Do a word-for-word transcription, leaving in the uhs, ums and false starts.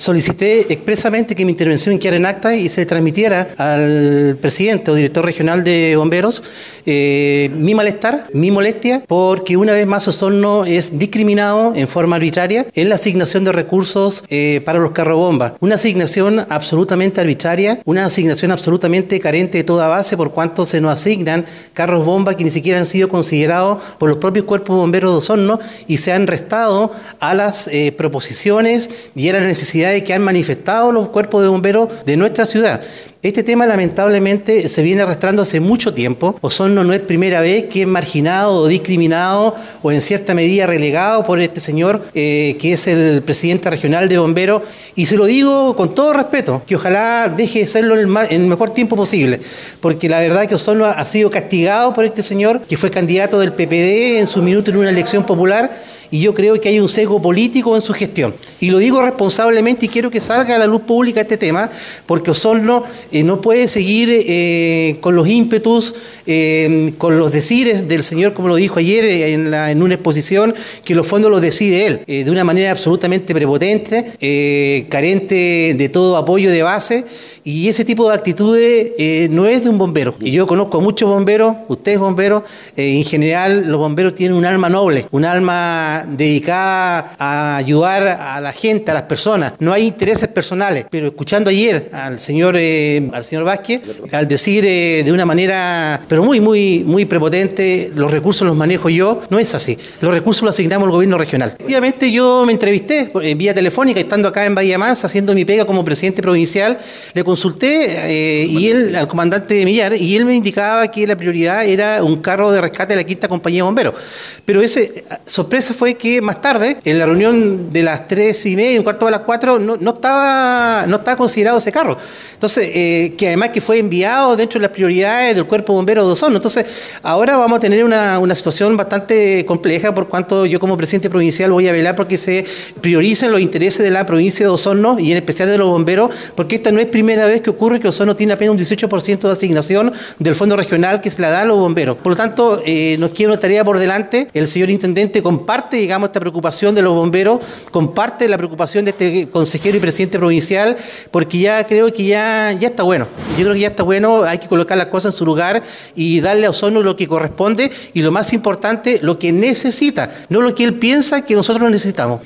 Solicité expresamente que mi intervención quedara en acta y se transmitiera al presidente o director regional de bomberos eh, mi malestar, mi molestia, porque una vez más Osorno es discriminado en forma arbitraria en la asignación de recursos eh, para los carrobombas. Una asignación absolutamente arbitraria, una asignación absolutamente carente de toda base, por cuanto se nos asignan carros bomba que ni siquiera han sido considerados por los propios cuerpos bomberos de Osorno y se han restado a las eh, proposiciones y a las necesidades que han manifestado los cuerpos de bomberos de nuestra ciudad. Este tema lamentablemente se viene arrastrando hace mucho tiempo. Osorno no es primera vez que es marginado o discriminado o en cierta medida relegado por este señor eh, que es el presidente regional de bomberos, y se lo digo con todo respeto, que ojalá deje de serlo en el, más, en el mejor tiempo posible, porque la verdad que Osorno ha sido castigado por este señor que fue candidato del P P D en su minuto en una elección popular, y yo creo que hay un sesgo político en su gestión. Y lo digo responsablemente y quiero que salga a la luz pública este tema, porque Osorno eh, no puede seguir eh, con los ímpetus, eh, con los decires del señor, como lo dijo ayer eh, en, la, en una exposición, que los fondos los decide él, eh, de una manera absolutamente prepotente, eh, carente de todo apoyo de base, y ese tipo de actitudes eh, no es de un bombero. Y yo conozco a muchos bomberos, ustedes bomberos, eh, en general los bomberos tienen un alma noble, un alma dedicada a ayudar a la gente, a las personas. No hay intereses personales, pero escuchando ayer al señor eh, al señor Vázquez, al decir eh, de una manera, pero muy, muy, muy prepotente, los recursos los manejo yo, no es así. Los recursos los asignamos al gobierno regional. Efectivamente, yo me entrevisté en vía telefónica, estando acá en Bahía Mansa, haciendo mi pega como presidente provincial, le consulté eh, y él, al comandante Millar, y él me indicaba que la prioridad era un carro de rescate de la quinta compañía de bomberos. Pero ese sorpresa fue que más tarde, en la reunión de las tres y media, un cuarto de las cuatro, no, no, estaba, no estaba considerado ese carro. Entonces, eh, que además que fue enviado dentro de las prioridades del Cuerpo Bombero de Osorno. Entonces, ahora vamos a tener una, una situación bastante compleja, por cuanto yo como presidente provincial voy a velar porque se prioricen los intereses de la provincia de Osorno y en especial de los bomberos, porque esta no es primera vez que ocurre que Osorno tiene apenas un dieciocho por ciento de asignación del fondo regional que se la da a los bomberos. Por lo tanto, eh, nos queda una tarea por delante. El señor intendente comparte, digamos, esta preocupación de los bomberos, comparte la preocupación de este consejero y presidente provincial, porque ya creo que ya, ya está bueno. Yo creo que ya está bueno, hay que colocar las cosas en su lugar y darle a Osorno lo que corresponde y lo más importante, lo que necesita, no lo que él piensa que nosotros necesitamos.